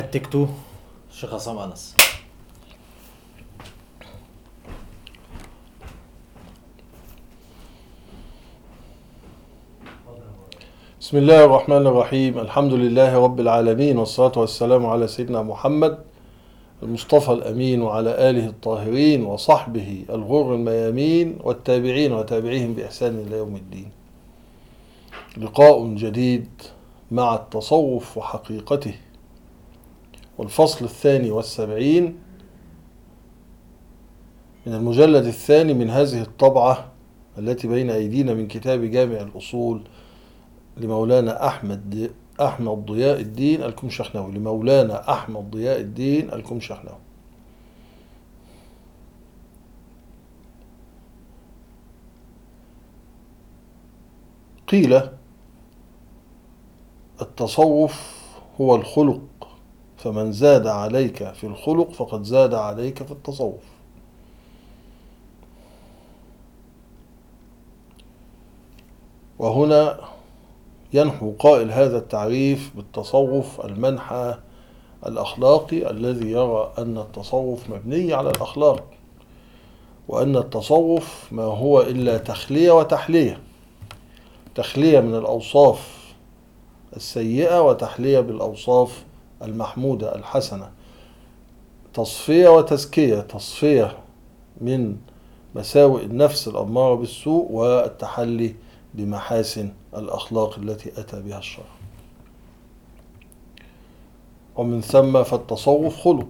تيك تو الشيخ عصام أنس. بسم الله الرحمن الرحيم. الحمد لله رب العالمين، والصلاة والسلام على سيدنا محمد المصطفى الأمين وعلى آله الطاهرين وصحبه الغر الميامين والتابعين وتابعيهم بإحسان إلى يوم الدين. لقاء جديد مع التصوف وحقيقته، والفصل 72 من المجلد الثاني من هذه الطبعة التي بين أيدينا من كتاب جامع الأصول لمولانا أحمد ضياء الدين الكمشخنوي لمولانا أحمد ضياء الدين الكمشخنوي. قيل التصوف هو الخلق، فمن زاد عليك في الخلق فقد زاد عليك في التصوف. وهنا ينحو قائل هذا التعريف بالتصوف المنحى الأخلاقي الذي يرى أن التصوف مبني على الأخلاق، وأن التصوف ما هو إلا تخلية وتحلية، تخلية من الأوصاف السيئة وتحلية بالأوصاف المحمودة الحسنة، تصفية وتزكية، تصفية من مساوئ النفس الأمارة بالسوء والتحلي بمحاسن الأخلاق التي أتى بها الشرع. ومن ثم فالتصوف خلق،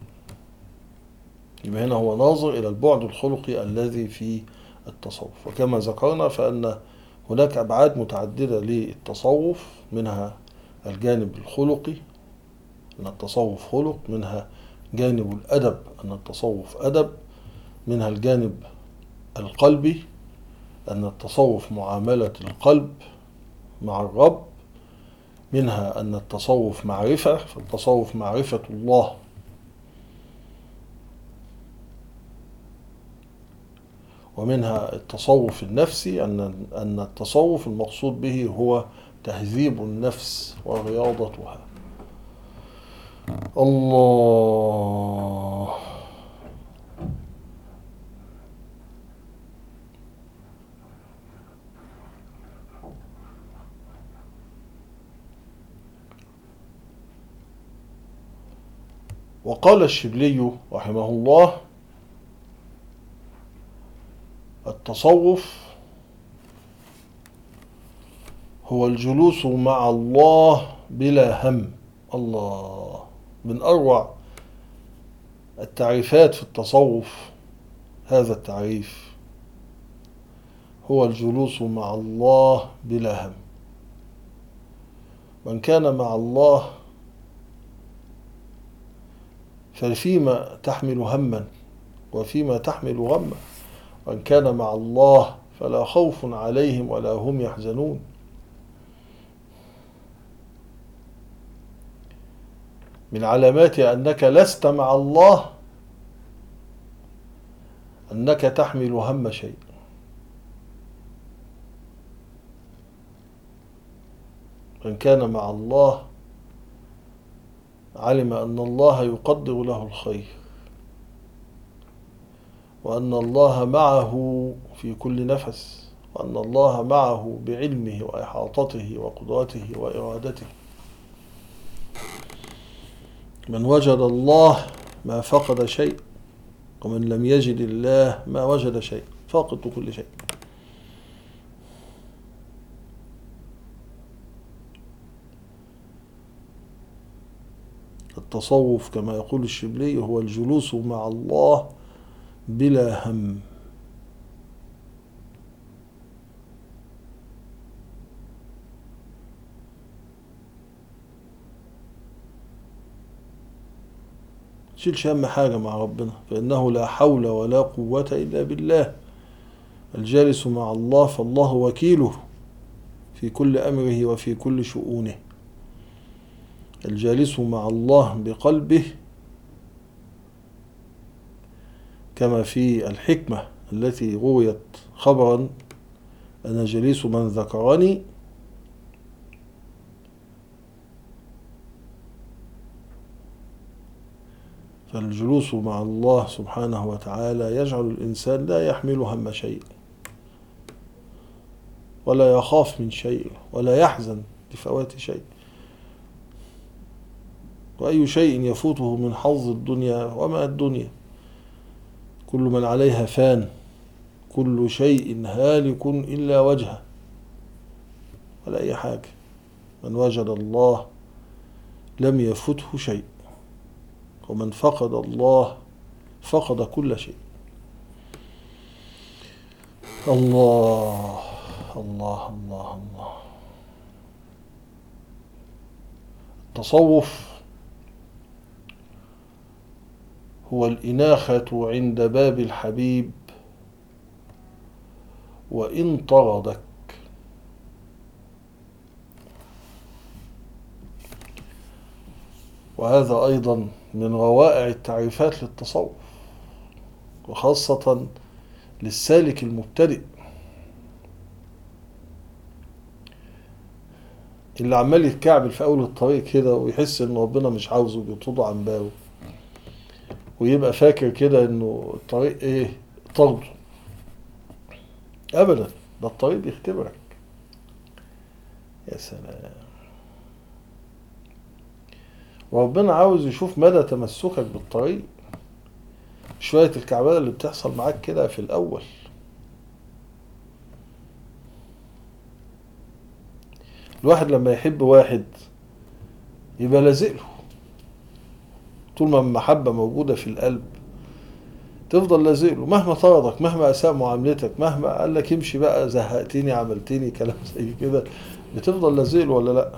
يبقى هنا هو ناظر إلى البعد الخلقي الذي في التصوف. وكما ذكرنا فأن هناك أبعاد متعددة للتصوف، منها الجانب الخلقي أن التصوف خلق، منها جانب الأدب أن التصوف أدب، منها الجانب القلبي أن التصوف معاملة القلب مع الرب، منها أن التصوف معرفة، فالتصوف معرفة الله، ومنها التصوف النفسي أن التصوف المقصود به هو تهذيب النفس ورياضتها. الله. وقال الشبلي رحمه الله: التصوف هو الجلوس مع الله بلا هم. الله، من أروع التعريفات في التصوف هذا التعريف، هو الجلوس مع الله بلا هم. من كان مع الله ففيما تحمل هما وفيما تحمل غما، وإن كان مع الله فلا خوف عليهم ولا هم يحزنون. من علامات أنك لست مع الله أنك تحمل هم شيء. من كان مع الله علم أن الله يقدر له الخير، وأن الله معه في كل نفس، وأن الله معه بعلمه وإحاطته وقدرته وإرادته. من وجد الله ما فقد شيء، ومن لم يجد الله ما وجد شيء، فاقد كل شيء. التصوف كما يقول الشبلي هو الجلوس مع الله بلا هم. تشيلش هم حاجة مع ربنا، فإنه لا حول ولا قوة إلا بالله. الجالس مع الله فالله وكيله في كل أمره وفي كل شؤونه. الجالس مع الله بقلبه، كما في الحكمة التي رويت خبرا: أنا جليس من ذكرني فالجلوس مع الله سبحانه وتعالى يجعل الإنسان لا يحمل هم شيء، ولا يخاف من شيء، ولا يحزن لفوات شيء. وأي شيء يفوته من حظ الدنيا، وما الدنيا، كل من عليها فان، كل شيء هالك إلا وجهه، ولا أي حاجة. من وجد الله لم يفته شيء، ومن فقد الله فقد كل شيء. الله الله الله الله. التصوف هو الإناخة عند باب الحبيب وإن طردك. وهذا أيضا من روائع التعريفات للتصوف، وخاصة للسالك المبتدئ اللي عمال يتكعبل في أول الطريق كده، ويحس إن ربنا مش عاوزه، بيطرده عن باله، ويبقى فاكر كده إنه الطريق إيه، طرده. أبدا، ده الطريق بيختبرك. يا سلام. وربنا عاوز يشوف مدى تمسكك بالطريق، شوية الكعبلة اللي بتحصل معاك كده في الأول. الواحد لما يحب واحد يبقى لازق له، طول ما المحبة موجودة في القلب تفضل لازق له، مهما طردك، مهما أساء معاملتك، مهما قال لك امشي بقى، زهقتني، عملتني، كلام زي كده، بتفضل لازق له ولا لأ؟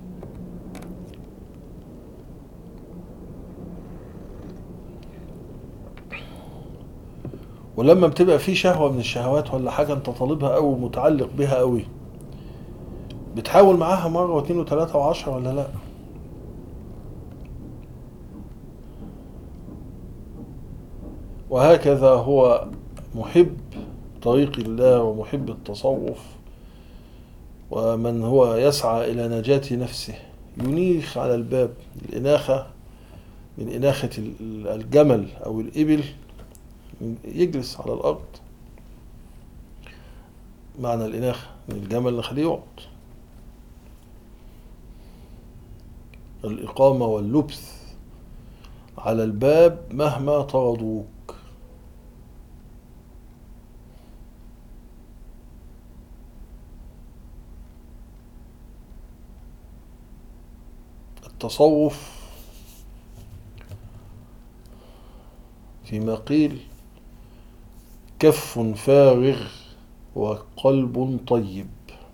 ولما بتبقى في شهوة من الشهوات ولا حاجة انت طالبها أوي ومتعلق بها أوي، بتحاول معاها مرة واثنين وثلاثة وعشرة ولا لأ؟ وهكذا هو محب طريق الله ومحب التصوف، ومن هو يسعى إلى نجاة نفسه ينيخ على الباب. الإناخة من إناخة الجمل أو الإبل، يجلس على الأرض. معنى الإناخة من الجمل نخليه يقعد. الإقامة واللبث على الباب مهما طردوك. التصوف فيما قيل كف فارغ وقلب طيب.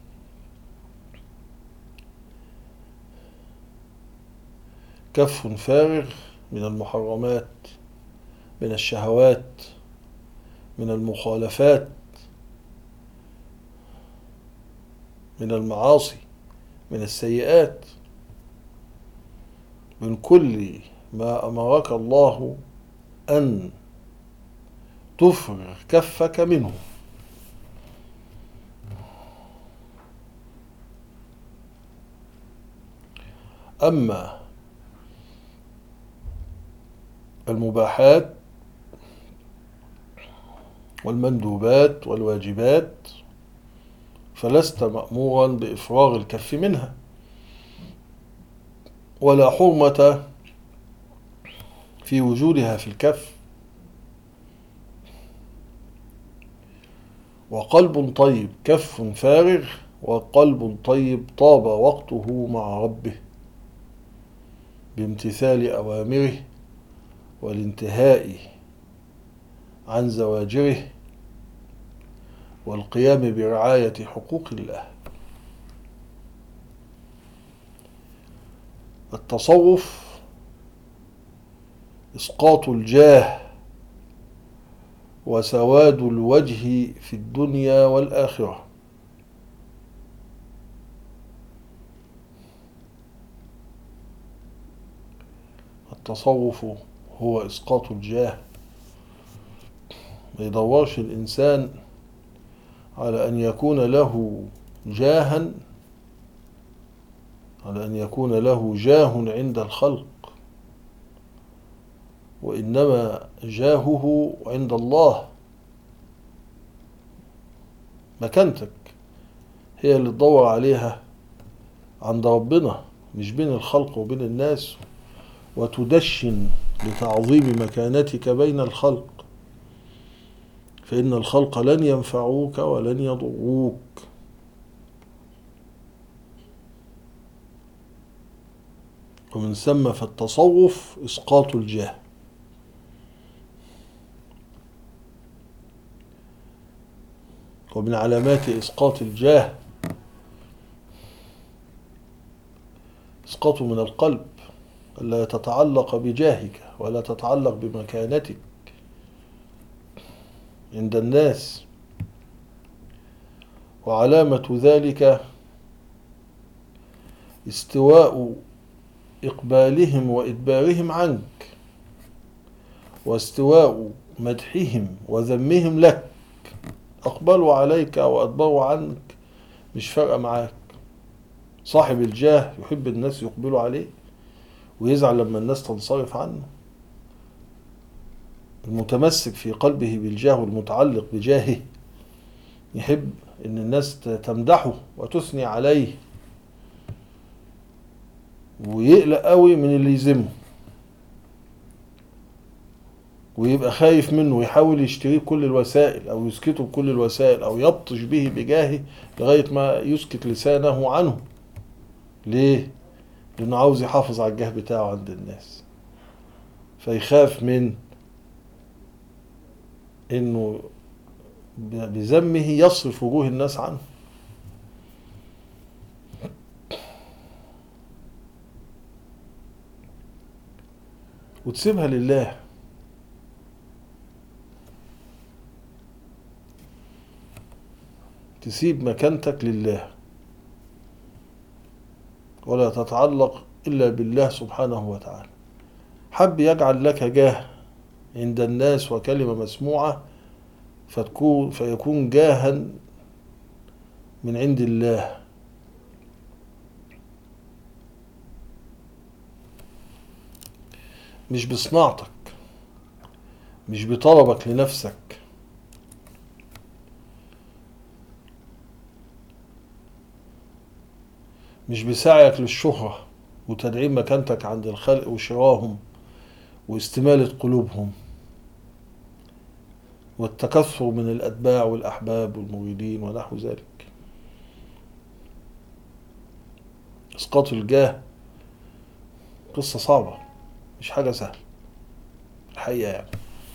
كف فارغ من المحرمات، من الشهوات، من المخالفات، من المعاصي، من السيئات، من كل ما أمرك الله أن تفرغ كفك منه. أما المباحات والمندوبات والواجبات فلست مأمورا بإفراغ الكف منها، ولا حرمة في وجودها في الكف. وقلب طيب، كف فارغ وقلب طيب طاب وقته مع ربه بامتثال أوامره والانتهاء عن زواجره والقيام برعاية حقوق الله. التصوف إسقاط الجاه وسواد الوجه في الدنيا والآخرة. التصوف هو إسقاط الجاه. ما يدورش الإنسان على أن يكون له جاها، على أن يكون له جاه عند الخلق، وإنما جاهه عند الله. مكانتك هي اللي تدور عليها عند ربنا، مش بين الخلق وبين الناس، وتدشن لتعظيم مكانتك بين الخلق، فإن الخلق لن ينفعوك ولن يضروك. ومن ثم فالتصوف إسقاط الجاه. ومن علامات إسقاط الجاه إسقاطه من القلب، ألا تتعلق بجاهك ولا تتعلق بمكانتك عند الناس. وعلامة ذلك استواء إقبالهم وإدبارهم عنك، واستواء مدحهم وذمهم لك. أقبلوا عليك أو أدبروا عنك مش فارقة معاك. صاحب الجاه يحب الناس يقبلوا عليه ويزعل لما الناس تنصرف عنه. المتمسك في قلبه بالجاه والمتعلق بجاهه يحب ان الناس تمدحه وتثني عليه، ويقلق قوي من اللي يذمه، ويبقى خايف منه ويحاول يشتريه بكل الوسائل او يسكته بكل الوسائل او يبطش به بجاهه لغاية ما يسكت لسانه عنه. ليه؟ لانه عاوز يحافظ على الجاه بتاعه عند الناس، فيخاف من انه بذمه يصرف وجوه الناس عنه. وتسيبها لله. تسيب مكانتك لله ولا تتعلق إلا بالله سبحانه وتعالى. حب يجعل لك جاه عند الناس وكلمة مسموعة فيكون جاها من عند الله، مش بصناعتك، مش بطلبك لنفسك، مش بسعيك للشهرة وتدعيم مكانتك عند الخلق وشراهم واستمالة قلوبهم والتكثر من الأتباع والأحباب والمريدين ونحو ذلك. إسقاط الجاه قصة صعبة، مش حاجة سهلة الحقيقة يعني.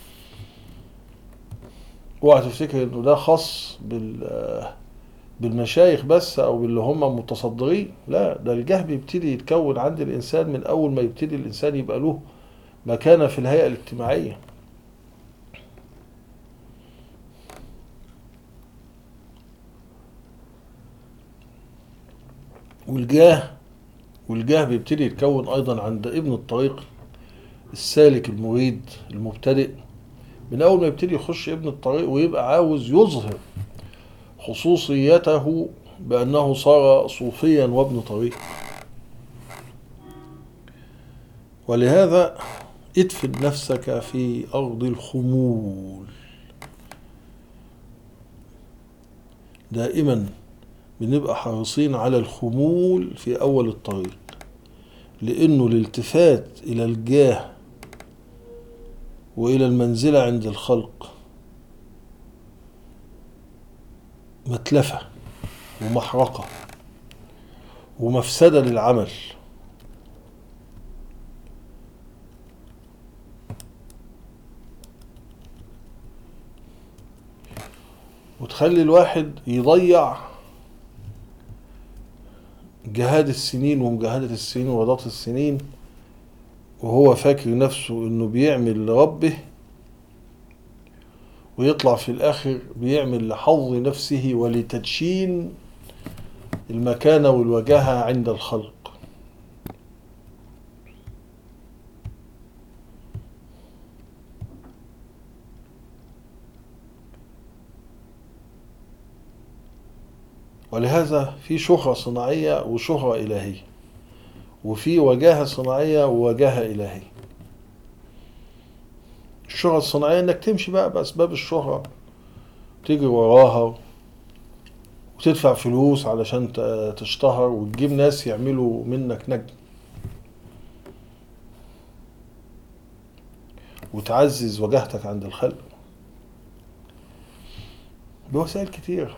اوعى تفتكر انه ده خاص بالمشايخ بس او باللي هم متصدرين. لا، ده الجاه بيبتدي يتكون عند الانسان من اول ما يبتدي الانسان يبقى له مكانة في الهيئة الاجتماعية. والجاه بيبتدي يتكون ايضا عند ابن الطريق السالك المريد المبتدئ. من اول ما يبتدي يخش ابن الطريق ويبقى عاوز يظهر خصوصيته بانه صار صوفيا وابن طريق. ولهذا ادفن نفسك في ارض الخمول. دائما بنبقى حريصين على الخمول في اول الطريق، لانه الالتفات الى الجاه والى المنزلة عند الخلق متلفة ومحرقة ومفسدة للعمل. وتخلي الواحد يضيع جهاد السنين ومجاهدة السنين ورضاة السنين وهو فاكر نفسه انه بيعمل لربه، ويطلع في الاخر بيعمل لحظ نفسه ولتدشين المكانة والوجاهة عند الخلق. ولهذا في شهرة صناعية وشهرة إلهية، وفي وجاهة صناعية ووجاهة إلهية. الشهرة الصناعية انك تمشي بقى بأسباب الشهرة، تجري وراها وتدفع فلوس علشان تشتهر وتجيب ناس يعملوا منك نجم، وتعزز وجاهتك عند الخلق بوسائل كتير،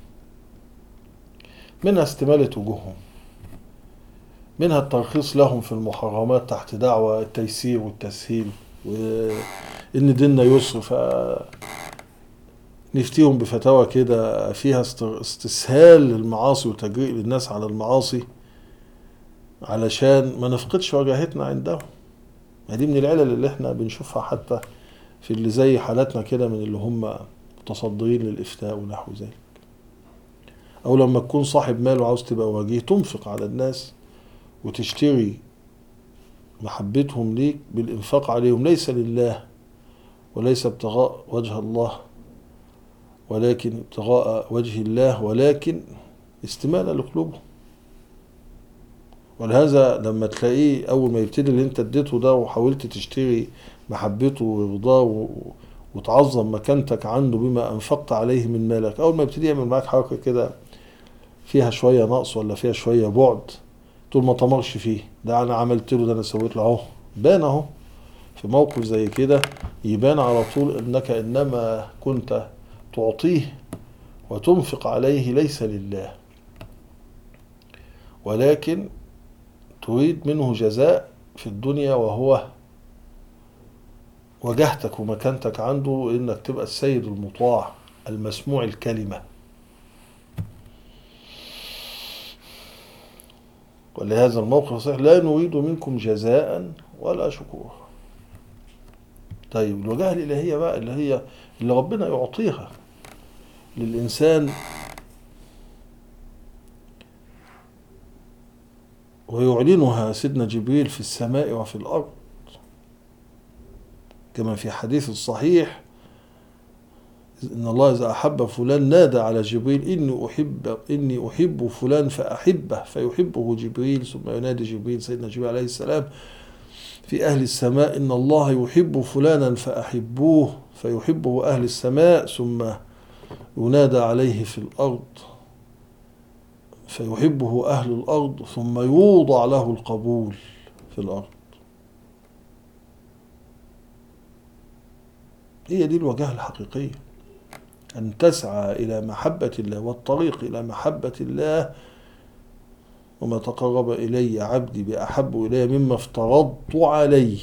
منها استمالة وجوههم، منها الترخيص لهم في المحرمات تحت دعوى التيسير والتسهيل، وإن ديننا يسر، فنفتيهم بفتاوى كده فيها استسهال للمعاصي وتجريء للناس على المعاصي علشان ما نفقدش وجاهتنا عندهم. دي من العلل اللي احنا بنشوفها حتى في اللي زي حالاتنا كده من اللي هم متصدرين للإفتاء ونحو ذلك. أو لما تكون صاحب مال وعاوز تبقى وجيه، تنفق على الناس وتشتري محبتهم ليك بالإنفاق عليهم، ليس لله وليس ابتغاء وجه الله، ولكن ابتغاء وجه الله، ولكن استمالة لقلوبهم. ولهذا لما تلاقيه أول ما يبتدي اللي انت اديته ده وحاولت تشتري محبته ورضاه وتعظم مكانتك عنده بما أنفقت عليه من مالك، أول ما يبتدي يعمل معاك حركة كده فيها شوية نقص ولا فيها شوية بعد، طول ما طمرش فيه، ده أنا عملت له، ده أنا سويت له، أهو بان أهو في موقف زي كده، يبان على طول أنك إنما كنت تعطيه وتنفق عليه ليس لله، ولكن تريد منه جزاء في الدنيا، وهو وجهتك ومكانتك عنده، إنك تبقى السيد المطاع المسموع الكلمة. ولهذا الموقف صحيح: لا نريد منكم جزاء ولا شكورا. طيب الوجاهة الإلهية بقى اللي هي اللي ربنا يعطيها للإنسان ويعلنها سيدنا جبريل في السماء وفي الأرض، كما في حديث الصحيح: إن الله إذا أحب فلان نادى على جبريل إني أحب فلان فأحبه، فيحبه جبريل، ثم ينادي جبريل سيدنا جبريل عليه السلام في أهل السماء: إن الله يحب فلانا فأحبوه، فيحبه أهل السماء، ثم ينادى عليه في الأرض فيحبه أهل الأرض، ثم يوضع له القبول في الأرض. هي دي الوجهة الحقيقية، أن تسعى إلى محبة الله، والطريق إلى محبة الله: وما تقرب إلي عبدي بأحب إلي مما افترضت عليه،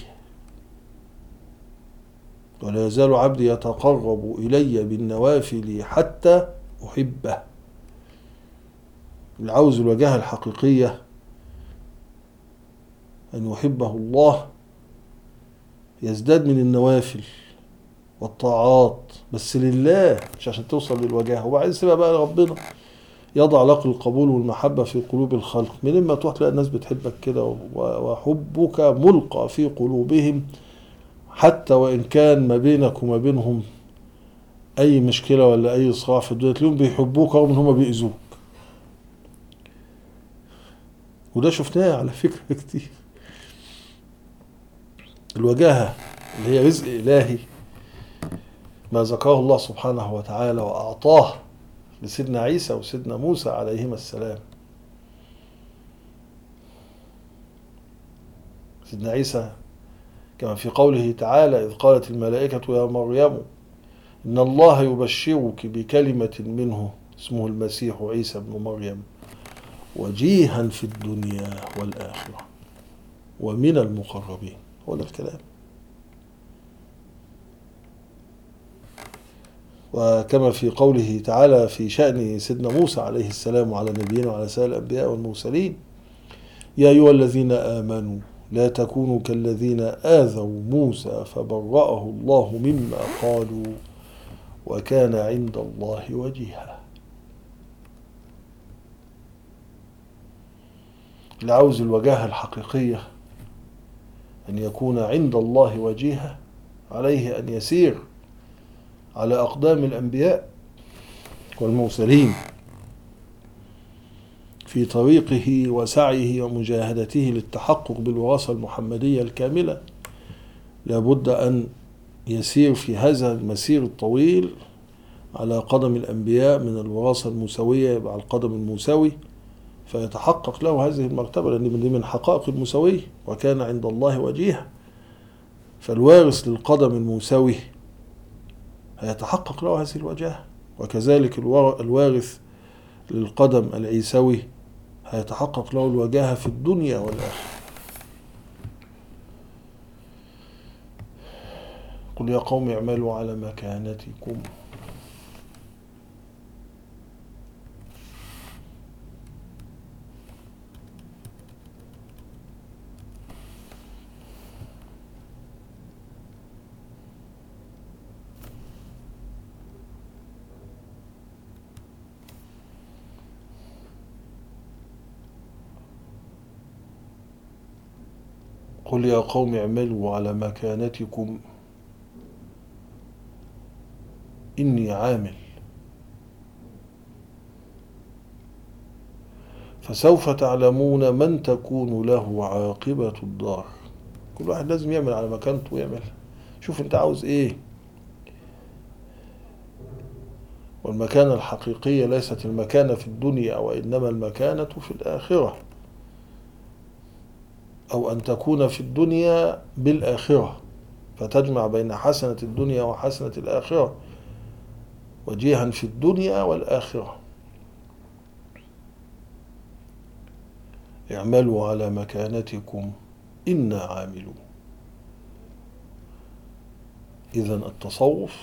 ولا يزال عبدي يتقرب إلي بالنوافل حتى أحبه. العوز الوجهة الحقيقية أن يحبه الله، يزداد من النوافل والطاعات بس لله، مش عشان توصل للوجهة. وبعدين سيبها بقى ربنا يضع لك القبول والمحبة في قلوب الخلق. من لما تروح تلاقي الناس بتحبك كده وحبك ملقى في قلوبهم، حتى وإن كان ما بينك وما بينهم أي مشكلة ولا أي صراع في الدنيا، تلاقيهم بيحبوك رغم إن هم بيأذوك. وده شفناه على فكرة كتير. الوجاهة اللي هي رزق إلهي، ما ذكره الله سبحانه وتعالى وأعطاه لسيدنا عيسى وسيدنا موسى عليهما السلام. سيدنا عيسى كما في قوله تعالى: إذ قالت الملائكة يا مريم إن الله يبشرك بكلمة منه اسمه المسيح عيسى بن مريم وجيها في الدنيا والآخرة ومن المقربين. هو ده الكلام. وكما في قوله تعالى في شأن سيدنا موسى عليه السلام وعلى نبينا وعلى سائر الأنبياء والمرسلين: يا أيها الذين آمنوا لا تكونوا كالذين آذوا موسى فبرأه الله مما قالوا وكان عند الله وجيها. لعوز الوجاهة الحقيقية أن يكون عند الله وجيها، عليه أن يسير على أقدام الأنبياء والمرسلين في طريقه وسعيه ومجاهدته للتحقق بالوراثة المحمدية الكاملة. لابد أن يسير في هذا المسير الطويل على قدم الأنبياء من الوراثة الموسوية، يبقى على القدم الموسوي، فيتحقق له هذه المرتبة، لأن دي من حقائق الموسوية، وكان عند الله وجيها. فالوارث للقدم الموسوي هيتحقق له هذه الوجاهة، وكذلك الوارث للقدم العيسوي هيتحقق له الوجاهة في الدنيا والآخرة. قل يا قوم اعملوا على مكانتكم قل يا قوم اعملوا على مكانتكم إني عامل فسوف تعلمون من تكون له عاقبة الدار. كل واحد لازم يعمل على مكانته ويعمل، شوف انت عاوز ايه. والمكانة الحقيقية ليست المكانة في الدنيا، وإنما المكانة في الآخرة، أو أن تكون في الدنيا بالآخرة، فتجمع بين حسنة الدنيا وحسنة الآخرة، وجيها في الدنيا والآخرة. اعملوا على مكانتكم إنا عاملون. إذن التصوف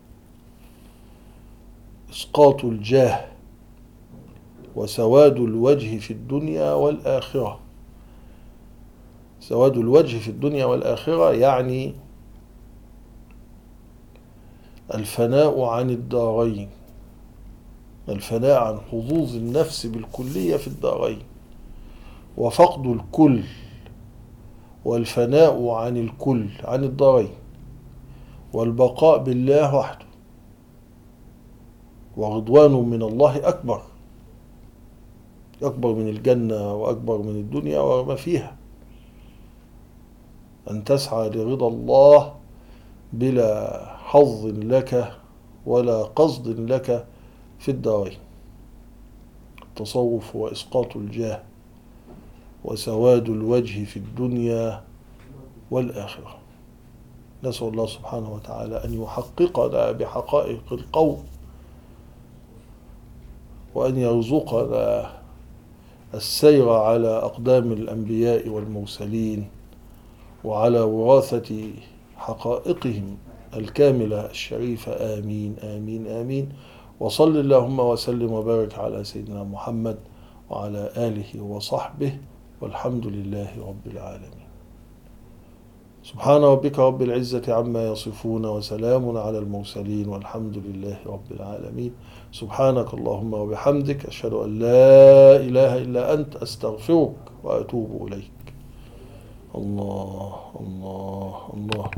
إسقاط الجاه وسواد الوجه في الدنيا والآخرة. سواد الوجه في الدنيا والآخرة يعني الفناء عن الدارين، الفناء عن حظوظ النفس بالكلية في الدارين، وفقد الكل، والفناء عن الكل عن الدارين، والبقاء بالله وحده، ورضوان من الله أكبر، أكبر من الجنة وأكبر من الدنيا وما فيها. أن تسعى لرضا الله بلا حظ لك ولا قصد لك في الدارين. التصوف هو إسقاط الجاه وسواد الوجه في الدنيا والآخرة. نسأل الله سبحانه وتعالى أن يحققنا بحقائق القول، وأن يرزقنا السير على أقدام الأنبياء والمرسلين، وعلى وراثة حقائقهم الكاملة الشريفة. آمين آمين آمين. وصل اللهم وسلم وبارك على سيدنا محمد وعلى آله وصحبه، والحمد لله رب العالمين. سبحان ربك رب العزة عما يصفون، وسلام على المرسلين، والحمد لله رب العالمين. سبحانك اللهم وبحمدك، أشهد أن لا إله إلا أنت، أستغفرك وأتوب إليك. الله الله الله.